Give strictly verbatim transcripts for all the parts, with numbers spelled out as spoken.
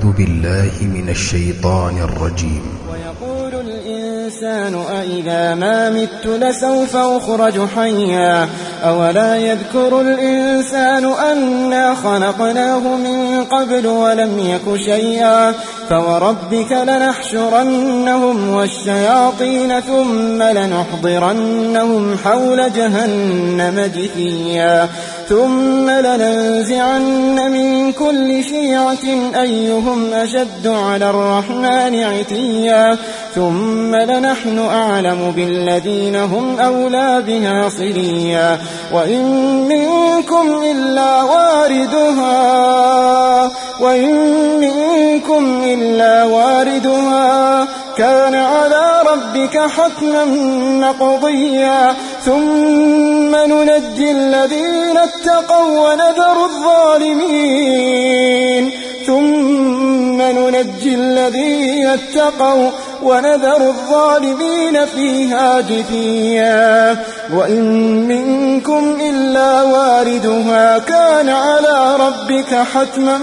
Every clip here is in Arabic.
أعوذ بالله من الشيطان الرجيم. ويقول الإنسان أإذا ما مت لسوف أخرج حيا أولا يذكر الإنسان أنا خلقناه من قبل ولم يك شيئا فوربك لنحشرنهم والشياطين ثم لنحضرنهم حول جهنم جثيا ثم لننزعن من كل شيعة أيهم أشد على الرحمن عتيا ثم لنحن أعلم بالذين هم أولى بها صليا وإن منكم إلا واردها وإن منكم إلا واردها كان على ربك حتما مقضيا ثم ننجي الذين اتقوا ونذر الظالمين ثم ننجي الذين اتقوا ونذر الظالمين فيها جثيا وإن منكم إلا واردها كان على ربك حتما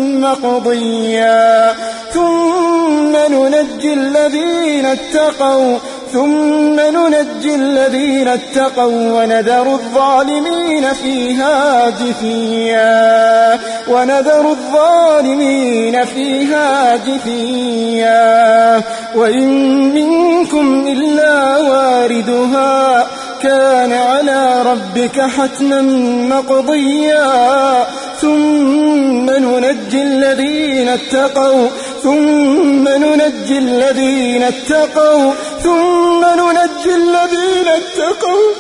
مقضيا ثم ننجي الذين اتقوا ثم ننجي الذين اتقوا ونذر الظالمين فيها جثيا ونذر الظالمين فيها جثيا وإن منكم إلا واردها كان على ربك حتما مقضيا ثم ننجي الذين اتقوا ثم ننجي الذين اتقوا ثم ننجي الذين اتقوا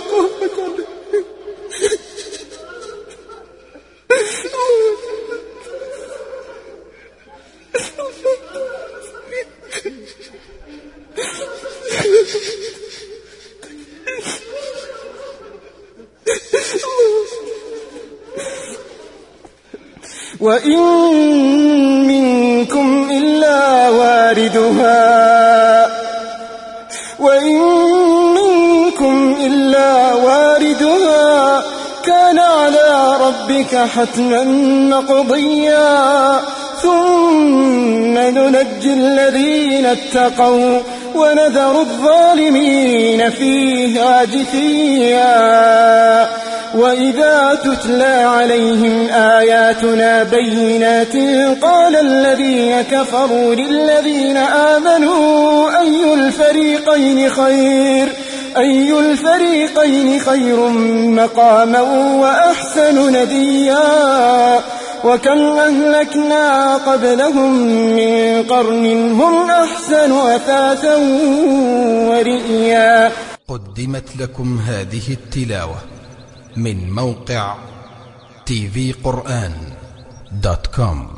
وإن منكم إلا واردها وإن منكم إلا واردها كان على ربك حتما مقضيا ثم ننجي الذين اتقوا ونذر الظالمين فيها جثيا وإذا تتلى عليهم آياتنا بينات قال الذين كفروا للذين آمنوا أي الفريقين خير أي الفريقين خير مقاما وأحسن نديا وكم أهلكنا قبلهم من قرن هم أحسن أثاثا ورئيا. قدمت لكم هذه التلاوة من موقع تي في قرآن دوت كوم.